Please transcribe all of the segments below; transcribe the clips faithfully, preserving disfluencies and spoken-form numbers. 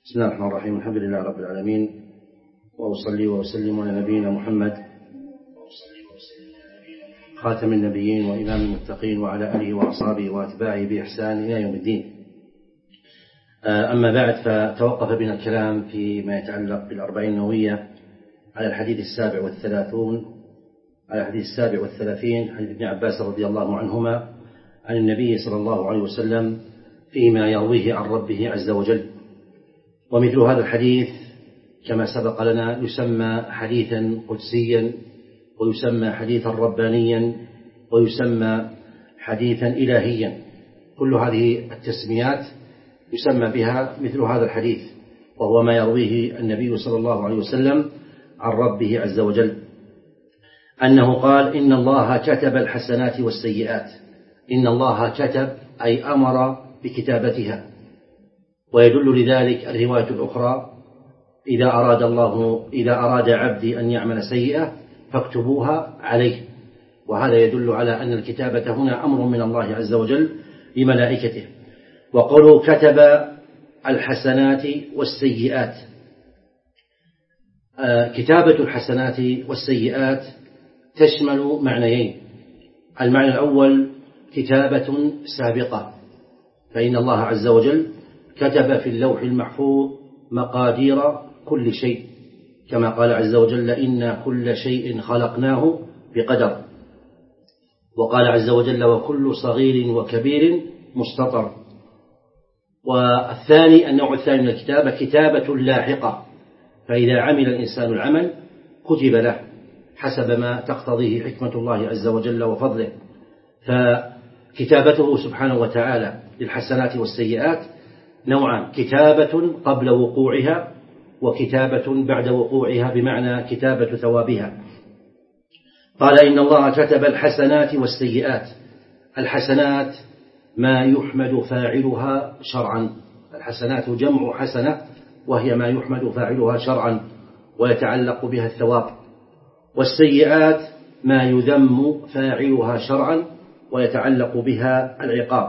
بسم الله الرحمن الرحيم. الحمد لله رب العالمين، وأصلي وأسلم على نبينا محمد خاتم النبيين وإمام المتقين وعلى آله وأصحابه وأتباعه بإحسان إلى يوم الدين. أما بعد، فتوقف بنا الكلام فيما يتعلق بالأربعين النووية على الحديث السابع والثلاثون على الحديث السابع والثلاثين حديث ابن عباس رضي الله عنهما عن النبي صلى الله عليه وسلم فيما يرويه عن ربه عز وجل. ومثل هذا الحديث كما سبق لنا يسمى حديثا قدسيا، ويسمى حديثا ربانيا، ويسمى حديثا إلهيا. كل هذه التسميات يسمى بها مثل هذا الحديث، وهو ما يرويه النبي صلى الله عليه وسلم عن ربه عز وجل أنه قال: إن الله كتب الحسنات والسيئات. إن الله كتب أي أمر بكتابتها، ويدل لذلك الرواية الأخرى: إذا أراد الله إذا أراد عبدي أن يعمل سيئة فاكتبوها عليه. وهذا يدل على أن الكتابة هنا أمر من الله عز وجل لملائكته. وقوله كتب الحسنات والسيئات، كتابة الحسنات والسيئات تشمل معنيين. المعنى الأول كتابة سابقة، فإن الله عز وجل كتب في اللوح المحفوظ مقادير كل شيء، كما قال عز وجل: إنا كل شيء خلقناه بقدر. وقال عز وجل: وكل صغير وكبير مستطر. والثاني النوع الثاني من الكتابة كتابة لاحقة، فإذا عمل الإنسان العمل كتب له حسب ما تقتضيه حكمة الله عز وجل وفضله. فكتابته سبحانه وتعالى للحسنات والسيئات نوعان: كتابة قبل وقوعها، وكتابة بعد وقوعها، بمعنى كتابة ثوابها. قال: إن الله كتب الحسنات والسيئات. الحسنات ما يحمد فاعلها شرعا، الحسنات جمع حسنة، وهي ما يحمد فاعلها شرعا ويتعلق بها الثواب. والسيئات ما يذم فاعلها شرعا ويتعلق بها العقاب.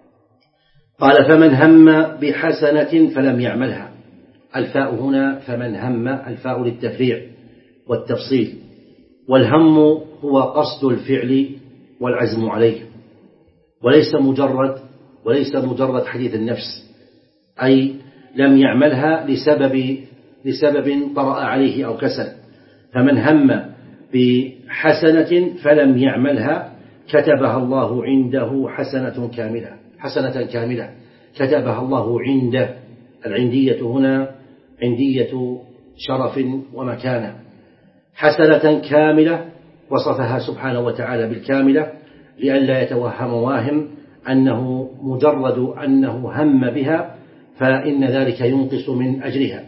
قال: فمن هم بحسنة فلم يعملها. الفاء هنا فمن هم، الفاء للتفريع والتفصيل، والهم هو قصد الفعل والعزم عليه، وليس مجرد وليس مجرد حديث النفس، أي لم يعملها لسبب لسبب طرأ عليه أو كسل. فمن هم بحسنة فلم يعملها كتبها الله عنده حسنة كاملة حسنة كاملة كتبها الله عنده. العندية هنا عندية شرف ومكانة. حسنة كاملة وصفها سبحانه وتعالى بالكاملة لئلا يتوهم واهم أنه مجرد أنه هم بها فإن ذلك ينقص من أجرها.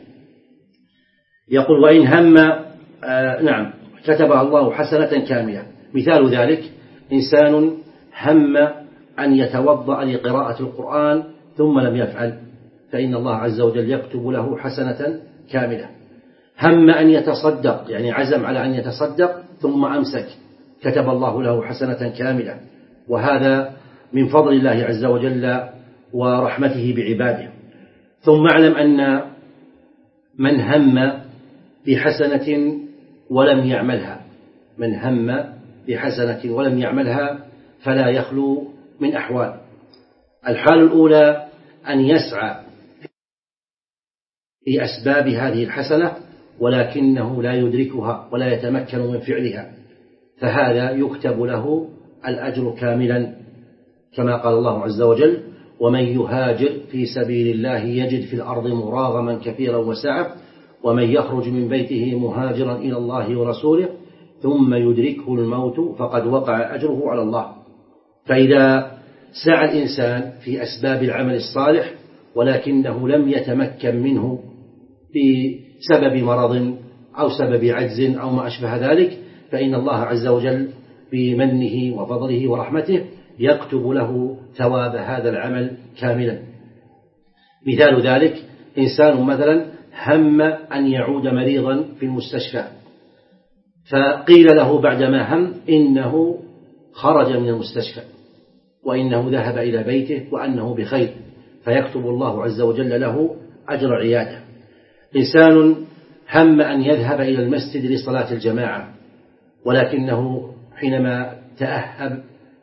يقول: وإن هم آه نعم كتبها الله حسنة كاملة. مثال ذلك: إنسان هم أن يتوضأ لقراءة القرآن ثم لم يفعل، فإن الله عز وجل يكتب له حسنة كاملة. هم أن يتصدق، يعني عزم على أن يتصدق ثم أمسك، كتب الله له حسنة كاملة. وهذا من فضل الله عز وجل ورحمته بعباده. ثم اعلم أن من هم بحسنة ولم يعملها من هم بحسنة ولم يعملها فلا يخلو من أحوال. الحال الأولى أن يسعى في أسباب هذه الحسنة ولكنه لا يدركها ولا يتمكن من فعلها، فهذا يكتب له الأجر كاملا، كما قال الله عز وجل: ومن يهاجر في سبيل الله يجد في الأرض مراغما كثيرا وسعة، ومن يخرج من بيته مهاجرا إلى الله ورسوله ثم يدركه الموت فقد وقع أجره على الله. فإذا سعى الإنسان في أسباب العمل الصالح ولكنه لم يتمكن منه بسبب مرض أو سبب عجز أو ما أشبه ذلك، فإن الله عز وجل بمنه وفضله ورحمته يكتب له ثواب هذا العمل كاملا. مثال ذلك: إنسان مثلا هم أن يعود مريضا في المستشفى، فقيل له بعدما هم إنه خرج من المستشفى وإنه ذهب إلى بيته وأنه بخير، فيكتب الله عز وجل له أجر العيادة. إنسان هم أن يذهب إلى المسجد لصلاة الجماعة، ولكنه حينما تأهب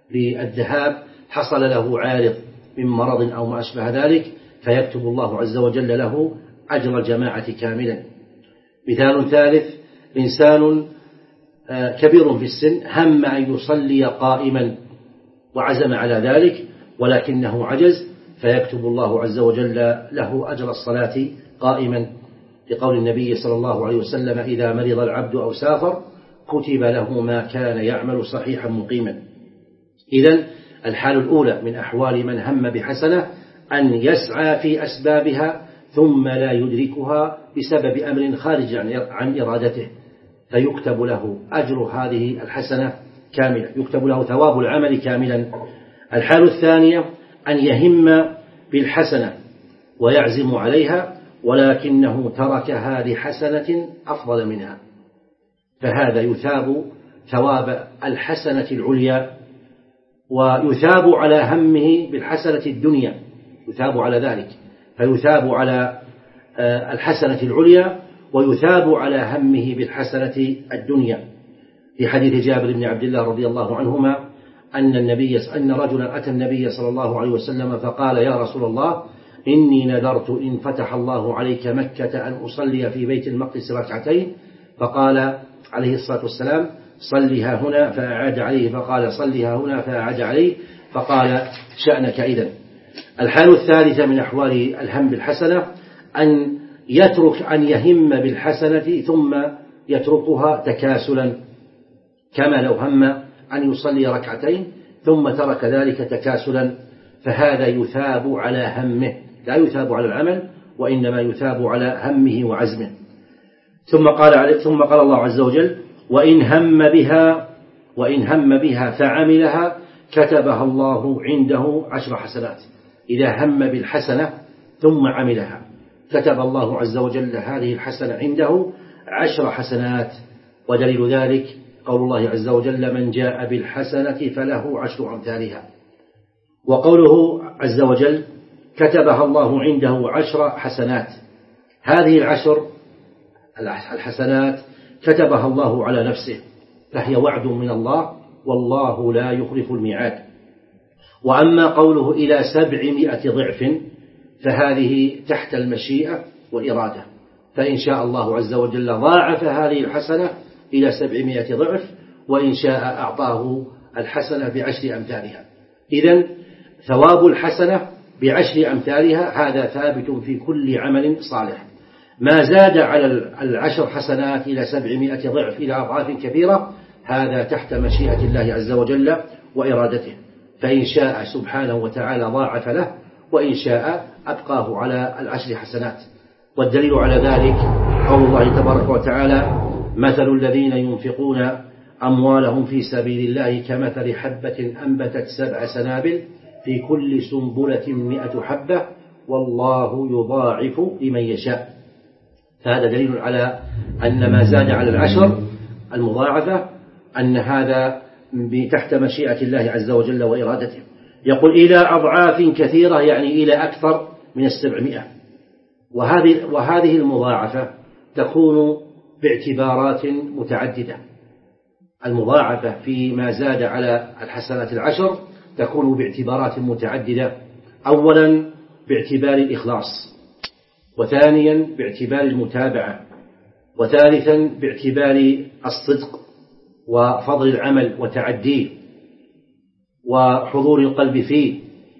للذهاب حصل له عارض من مرض أو ما أشبه ذلك، فيكتب الله عز وجل له أجر الجماعة كاملا. مثال ثالث: إنسان كبير في السن هم أن يصلي قائما وعزم على ذلك ولكنه عجز، فيكتب الله عز وجل له أجر الصلاة قائما، لقول النبي صلى الله عليه وسلم: إذا مرض العبد أو سافر كتب له ما كان يعمل صحيحا مقيما. إذن الحال الأولى من أحوال من هم بحسنة أن يسعى في أسبابها ثم لا يدركها بسبب أمر خارج عن إرادته، فيكتب له أجر هذه الحسنة كاملة، يكتب له ثواب العمل كاملا. الحال الثانية أن يهم بالحسنة ويعزم عليها ولكنه تركها لحسنة أفضل منها، فهذا يثاب ثواب الحسنة العليا، ويثاب على همه بالحسنة الدنيا، يثاب على ذلك، فيثاب على الحسنة العليا ويثاب على همه بالحسنة الدنيا. في حديث جابر بن عبد الله رضي الله عنهما أن النبي أن رجلا أتى النبي صلى الله عليه وسلم فقال: يا رسول الله، إني نذرت إن فتح الله عليك مكة أن أصلي في بيت المقدس ركعتين، فقال عليه الصلاة والسلام: صلها هنا، فأعاد عليه، فقال: صلها هنا، فأعاد عليه، فقال: شأنك إذن. الحال الثالثة من أحوال الهم بالحسنة أن يترك أن يهم بالحسنة ثم يتركها تكاسلا، كما لو هم أن يصلي ركعتين ثم ترك ذلك تكاسلا، فهذا يثاب على همه، لا يثاب على العمل، وإنما يثاب على همه وعزمه. ثم قال ثم قال الله عز وجل: وإن هم بها وإن هم بها فعملها كتبها الله عنده عشر حسنات. إذا هم بالحسنة ثم عملها كتب الله عز وجل هذه الحسنة عنده عشر حسنات. ودليل ذلك قول الله عز وجل: من جاء بالحسنة فله عشر أمثالها. وقوله عز وجل: كتبها الله عنده عشر حسنات، هذه العشر الحسنات كتبها الله على نفسه، فهي وعد من الله، والله لا يخلف الميعاد. وأما قوله إلى سبعمائة ضعف فهذه تحت المشيئة والإرادة، فإن شاء الله عز وجل ضاعف هذه الحسنة إلى سبعمائة ضعف، وإن شاء أعطاه الحسنة بعشر أمثالها. إذن ثواب الحسنة بعشر أمثالها هذا ثابت في كل عمل صالح. ما زاد على العشر حسنات إلى سبعمائة ضعف إلى أضعاف كثيرة هذا تحت مشيئة الله عز وجل وإرادته، فإن شاء سبحانه وتعالى ضاعف له، وإن شاء أبقاه على العشر حسنات. والدليل على ذلك قول الله تبارك وتعالى: مثل الذين ينفقون أموالهم في سبيل الله كمثل حبة أنبتت سبع سنابل في كل سنبلة مئة حبة والله يضاعف لمن يشاء. فهذا دليل على أن ما زاد على العشر المضاعفة أن هذا تحت مشيئة الله عز وجل وإرادته. يقول إلى أضعاف كثيرة، يعني إلى أكثر من السبعمائة. وهذه وهذه المضاعفة تكون باعتبارات متعددة. المضاعفة فيما زاد على الحسنات العشر تكون باعتبارات متعددة: أولا باعتبار الإخلاص، وثانيا باعتبار المتابعة، وثالثا باعتبار الصدق وفضل العمل وتعديه وحضور القلب فيه.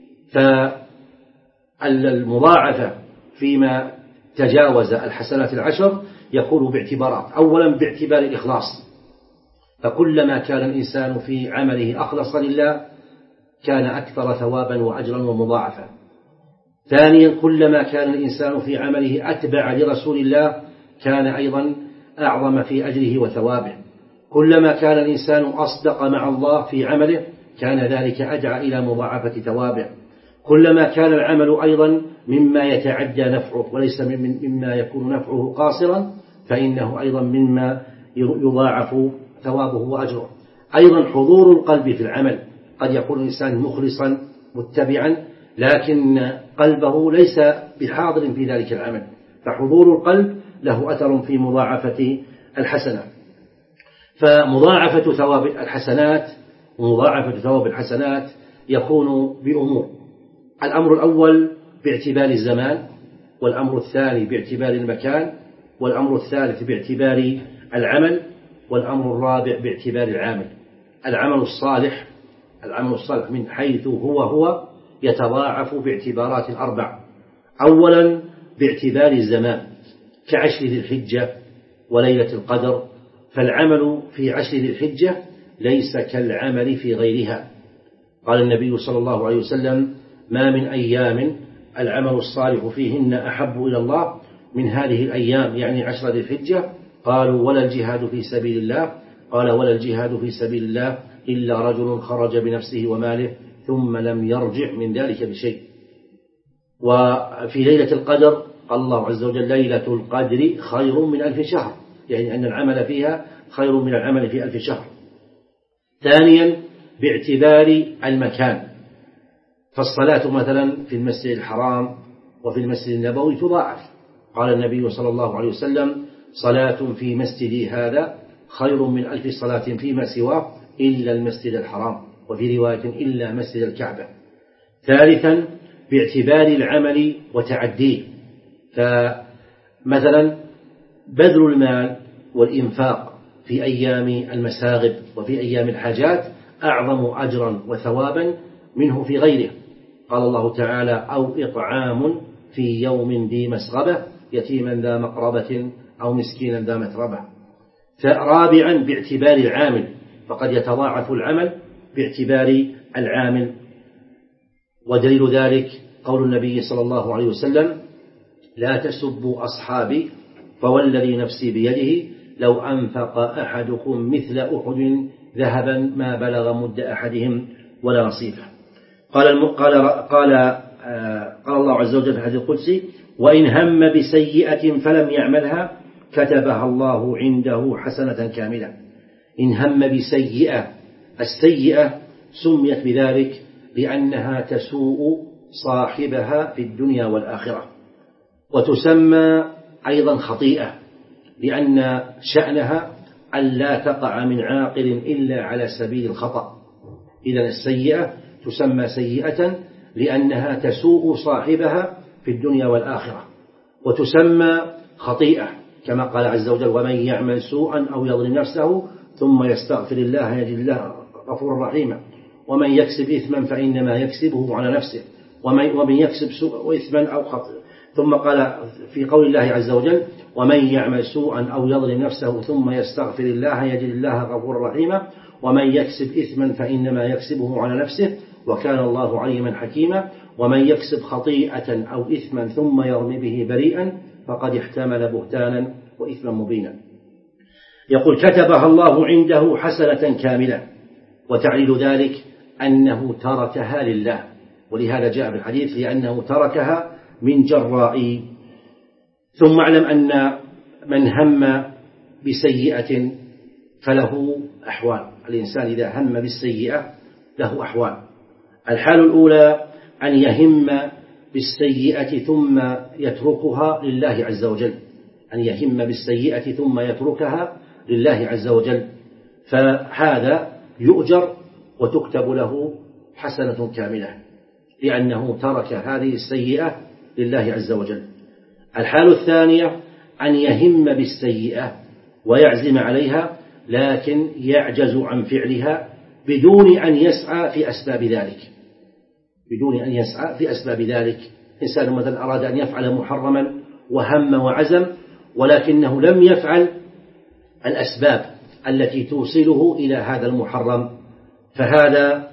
فالمضاعفة فيما تجاوز الحسنات العشر يكون باعتبارات: أولا باعتبار الإخلاص، فكلما كان الإنسان في عمله أخلص لله كان أكثر ثوابا وأجرا ومضاعفا. ثانيا كلما كان الإنسان في عمله أتبع لرسول الله كان أيضا أعظم في أجره وثوابه. كلما كان الإنسان أصدق مع الله في عمله كان ذلك أدعى إلى مضاعفة ثوابه. كلما كان العمل أيضا مما يتعدى نفعه وليس مما يكون نفعه قاصرا فإنه أيضا مما يضاعف ثوابه وأجره. أيضا حضور القلب في العمل، قد يكون الإنسان مخلصا متبعا لكن قلبه ليس بحاضر في ذلك العمل، فحضور القلب له أثر في مضاعفة الحسنات. فمضاعفة ثواب الحسنات ومضاعفة ثواب الحسنات يكون بأمور: الأمر الأول باعتبار الزمان، والأمر الثاني باعتبار المكان، والأمر الثالث باعتبار العمل، والأمر الرابع باعتبار العامل. العمل الصالح العمل الصالح من حيث هو هو يتضاعف باعتبارات أربع: أولا باعتبار الزمان كعشر ذي الحجة وليلة القدر، فالعمل في عشر ذي الحجة ليس كالعمل في غيرها. قال النبي صلى الله عليه وسلم: ما من أيام العمل الصالح فيهن أحب إلى الله من هذه الأيام، يعني عشر ذي الحجة. قالوا: ولا الجهاد في سبيل الله؟ قال: ولا الجهاد في سبيل الله إلا رجل خرج بنفسه وماله ثم لم يرجع من ذلك بشيء. وفي ليلة القدر قال الله عز وجل: ليلة القدر خير من ألف شهر، يعني أن العمل فيها خير من العمل في ألف شهر. ثانيا باعتبار المكان، فالصلاة مثلا في المسجد الحرام وفي المسجد النبوي تضاعف. قال النبي صلى الله عليه وسلم: صلاة في مسجدي هذا خير من ألف صلاة فيما سواه إلا المسجد الحرام، وفي رواية إلا مسجد الكعبة. ثالثا باعتبار العمل وتعديه، فمثلا بذل المال والإنفاق في أيام المساغب وفي أيام الحاجات أعظم أجرا وثوابا منه في غيره. قال الله تعالى: أو إطعام في يوم ذي مسغبة يتيما ذا مقربة أو مسكينا ذا متربة. رابعا باعتبار العامل، فقد يتضاعف العمل باعتبار العامل، ودليل ذلك قول النبي صلى الله عليه وسلم: لا تسبوا أصحابي فوالذي نفسي بيده لو أنفق أحدكم مثل أحد ذهبا ما بلغ مد أحدهم ولا نصيفه. قال قال قال قال الله عز وجل في الحديث القدسي: وإن هم بسيئة فلم يعملها كتبها الله عنده حسنة كاملة. إن هم بسيئة، السيئة سميت بذلك لأنها تسوء صاحبها في الدنيا والآخرة، وتسمى أيضا خطيئة لأن شأنها ألا تقع من عاقل إلا على سبيل الخطأ. إذن السيئة تسمى سيئة لأنها تسوء صاحبها في الدنيا والآخرة، وتسمى خطيئة كما قال عز وجل: ومن يعمل سوءا أو يظلم نفسه ثم يستغفر الله يجد الله غفورا رحيما، ومن يكسب إثما فإنما يكسبه على نفسه، ومن يكسب سوءا وإثما أو خطأ. ثم قال في قول الله عز وجل: ومن يعمل سوءا أو يظلم نفسه ثم يستغفر الله يجد الله غفورا رحيما، ومن يكسب إثما فإنما يكسبه على نفسه وكان الله عليما حكيما، ومن يكسب خطيئة أو إثما ثم يرمي به بريئا فقد احتمل بهتانا وإثما مبينا. يقول: كتبها الله عنده حسنة كاملة، وتعليل ذلك أنه تركها لله، ولهذا جاء في الحديث: لأنه تركها من جراء. ثم اعلم أن من هم بسيئة فله أحوال. الإنسان إذا هم بالسيئة له أحوال. الحال الأولى أن يهم بالسيئة ثم يتركها لله عز وجل، أن يهم بالسيئة ثم يتركها لله عز وجل، فهذا يؤجر وتكتب له حسنة كاملة لأنه ترك هذه السيئة لله عز وجل. الحال الثانية أن يهم بالسيئة ويعزم عليها لكن يعجز عن فعلها بدون أن يسعى في أسباب ذلك بدون أن يسعى في أسباب ذلك. إنسان مثلا أراد أن يفعل محرما وهم وعزم ولكنه لم يفعل الأسباب التي توصله إلى هذا المحرم، فهذا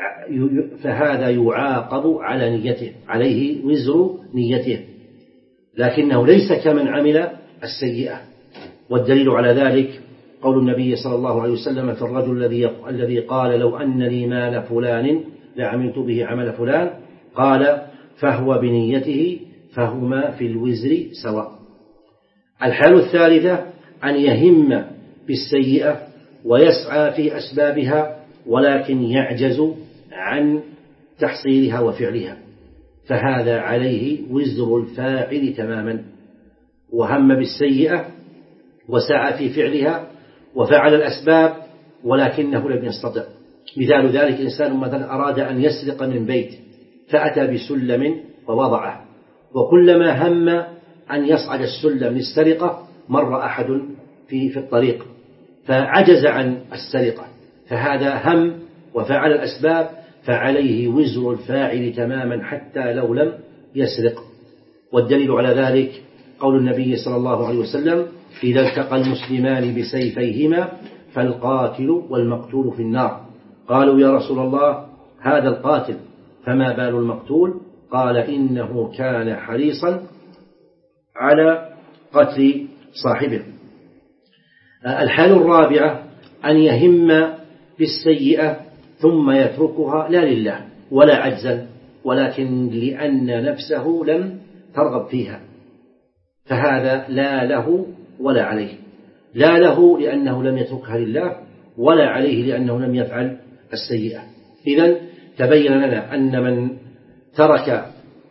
فهذا يعاقب على نيته، عليه وزر نيته، لكنه ليس كمن عمل السيئة. والدليل على ذلك قول النبي صلى الله عليه وسلم في الرجل الذي الذي قال: لو أن لي مال فلان لعملت به عمل فلان، قال: فهو بنيته فهما في الوزر سواء. الحال الثالثة أن يهم بالسيئة ويسعى في أسبابها ولكن يعجز عن تحصيلها وفعلها، فهذا عليه وزر الفاعل تماما، وهم بالسيئة وسعى في فعلها وفعل الأسباب ولكنه لم يستطع. مثال ذلك إنسان مثلا أراد أن يسرق من بيت فأتى بسلم ووضعه، وكلما هم أن يصعد السلم للسرقة مر أحد في في الطريق فعجز عن السرقة، فهذا هم وفعل الأسباب فعليه وزر الفاعل تماما حتى لو لم يسرق. والدليل على ذلك قول النبي صلى الله عليه وسلم: إذا التقى المسلمان بسيفيهما فالقاتل والمقتول في النار. قالوا: يا رسول الله، هذا القاتل، فما بال المقتول؟ قال: إنه كان حريصا على قتل صاحبه. الحال الرابعة أن يهم بالسيئة ثم يتركها لا لله ولا عجزا، ولكن لأن نفسه لم ترغب فيها، فهذا لا له ولا عليه. لا له لأنه لم يتركها لله، ولا عليه لأنه لم يفعل السيئة. إذن تبين لنا أن من ترك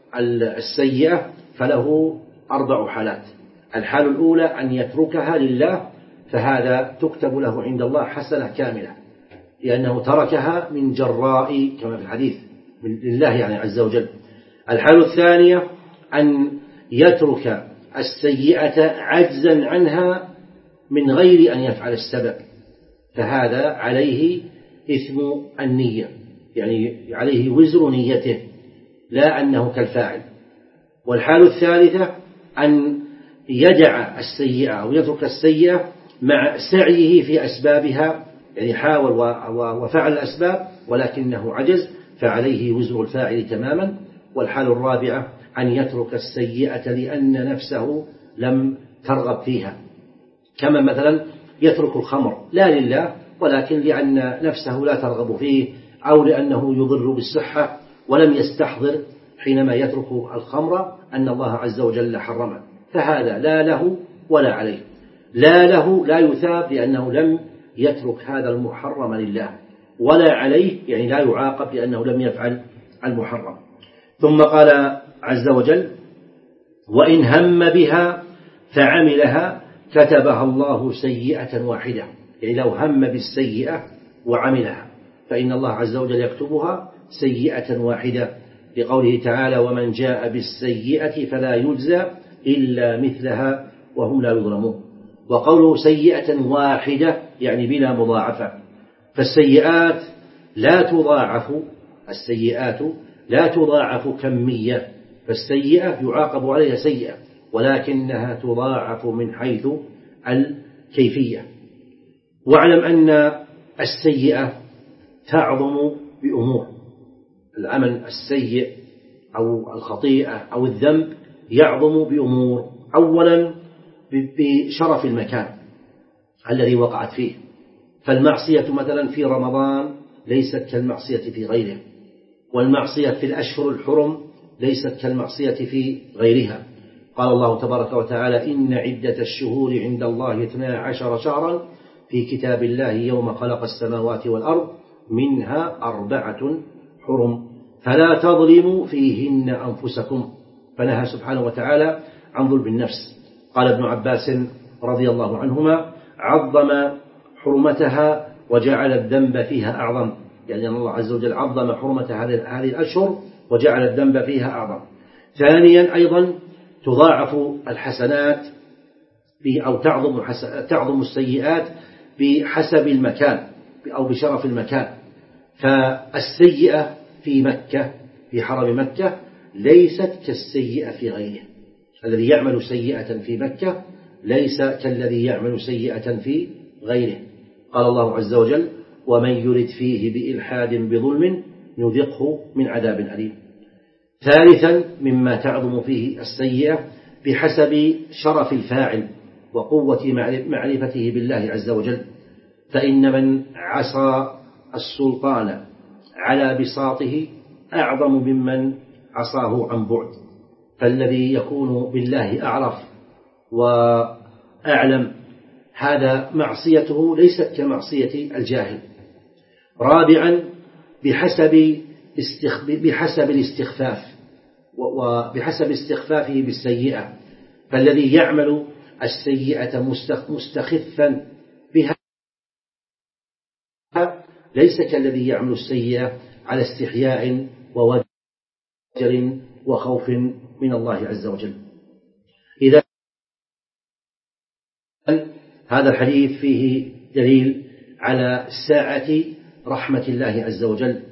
السيئة فله أربع حالات. الحال الأولى أن يتركها لله، فهذا تكتب له عند الله حسنة كاملة لأنه تركها من جراء كما في الحديث من لله يعني عز وجل. الحال الثانية أن يترك السيئة عجزا عنها من غير أن يفعل السبب، فهذا عليه إثم النية، يعني عليه وزر نيته لا أنه كالفاعل. والحال الثالثة أن يدع السيئة أو يترك السيئة مع سعيه في أسبابها، يعني حاول وفعل الأسباب ولكنه عجز، فعليه وزر الفاعل تماما. والحال الرابعة أن يترك السيئة لأن نفسه لم ترغب فيها، كما مثلا يترك الخمر لا لله ولكن لأن نفسه لا ترغب فيه، أو لأنه يضر بالصحة ولم يستحضر حينما يترك الخمر أن الله عز وجل حرمه، فهذا لا له ولا عليه. لا له لا يثاب لأنه لم يترك هذا المحرم لله، ولا عليه يعني لا يعاقب لأنه لم يفعل المحرم. ثم قال عز وجل: وإن هم بها فعملها كتبها الله سيئة واحدة، يعني لو هم بالسيئة وعملها فإن الله عز وجل يكتبها سيئة واحدة، لقوله تعالى: ومن جاء بالسيئة فلا يجزى إلا مثلها وهم لا يظلمون. وقوله سيئة واحدة يعني بلا مضاعفة، فالسيئات لا تضاعف السيئات لا تضاعف كمية، فالسيئة يعاقب عليها سيئة ولكنها تضاعف من حيث الكيفية. واعلم أن السيئة تعظم بأمور. العمل السيء أو الخطيئة أو الذنب يعظم بأمور: أولا بشرف المكان الذي وقعت فيه، فالمعصية مثلا في رمضان ليست كالمعصية في غيره، والمعصية في الأشهر الحرم ليست كالمعصية في غيرها. قال الله تبارك وتعالى: إن عدة الشهور عند الله اثنا عشر شهرا في كتاب الله يوم خلق السماوات والأرض منها أربعة حرم فلا تظلموا فيهن أنفسكم، فنهى سبحانه وتعالى عن ظلم النفس. قال ابن عباس رضي الله عنهما: عظم حرمتها وجعل الذنب فيها أعظم، يعني أن الله عز وجل عظم حرمة هذه الأشهر وجعل الذنب فيها أعظم. ثانيا أيضا تضاعف الحسنات أو تعظم, تعظم السيئات بحسب المكان أو بشرف المكان، فالسيئة في مكة في حرم مكة ليست كالسيئة في غيره. الذي يعمل سيئة في مكة ليس كالذي يعمل سيئة في غيره. قال الله عز وجل: ومن يرد فيه بإلحاد بظلم نذقه من عذاب أليم. ثالثا مما تعظم فيه السيئة بحسب شرف الفاعل وقوة معرفته بالله عز وجل، فإن من عصى السلطان على بساطه أعظم ممن عصاه عن بعد، فالذي يكون بالله أعرف وأعلم هذا معصيته ليست كمعصية الجاهل. رابعا بحسب بحسب الاستخفاف وبحسب استخفافه بالسيئة. فالذي يعمل السيئة مستخفا بها ليس كالذي يعمل السيئة على استحياء ووجر وخوف من الله عز وجل. إذا هذا الحديث فيه دليل على سعة رحمة الله عز وجل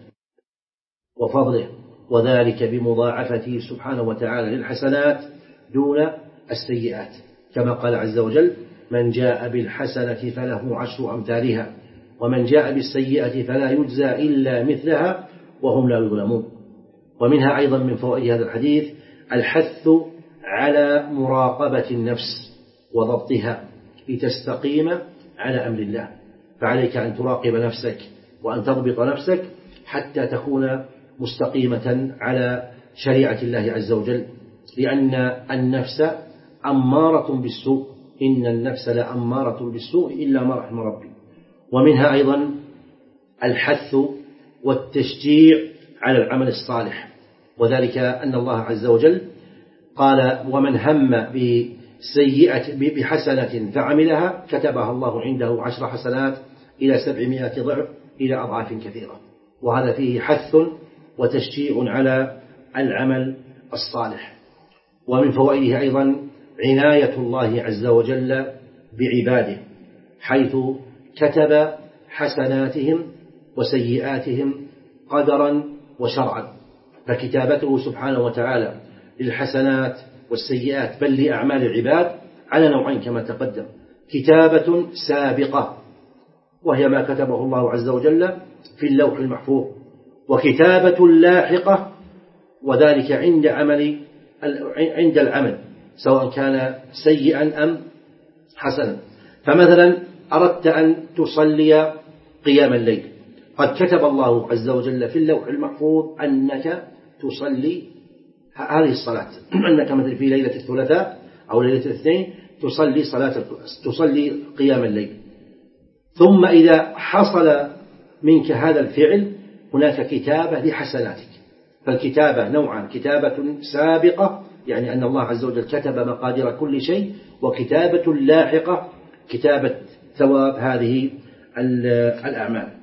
وفضله، وذلك بمضاعفته سبحانه وتعالى للحسنات دون السيئات، كما قال عز وجل: من جاء بالحسنة فله عشر أمثالها ومن جاء بالسيئة فلا يجزى إلا مثلها وهم لا يظلمون. ومنها أيضا من فوائد هذا الحديث الحث على مراقبة النفس وضبطها لتستقيم على أمر الله. فعليك أن تراقب نفسك وأن تضبط نفسك حتى تكون مستقيمة على شريعة الله عز وجل، لأن النفس أمارة بالسوء، إن النفس لأمارة بالسوء إلا ما رحم ربي. ومنها أيضا الحث والتشجيع على العمل الصالح، وذلك أن الله عز وجل قال: ومن هم بسيئة بحسنة فعملها كتبها الله عنده عشر حسنات إلى سبعمائة ضعف إلى أضعاف كثيرة. وهذا فيه حث وتشجيع على العمل الصالح. ومن فوائده أيضا عناية الله عز وجل بعباده، حيث كتب حسناتهم وسيئاتهم قدرا وشرعا. فكتابته سبحانه وتعالى للحسنات والسيئات بل لأعمال العباد على نوعين كما تقدم: كتابة سابقة وهي ما كتبه الله عز وجل في اللوح المحفوظ، وكتابة لاحقة وذلك عند عمل عند العمل سواء كان سيئا أم حسنا. فمثلا أردت أن تصلي قيام الليل، قد كتب الله عز وجل في اللوح المحفوظ أنك تصلي هذه الصلاة، أنك مثل في ليلة الثلاثاء أو ليلة الاثنين تصلي صلاة تصلي قيام الليل. ثم إذا حصل منك هذا الفعل هناك كتابة لحسناتك. فالكتابة نوعا: كتابة سابقة يعني أن الله عز وجل كتب مقادير كل شيء، وكتابة لاحقة كتابة ثواب هذه الأعمال.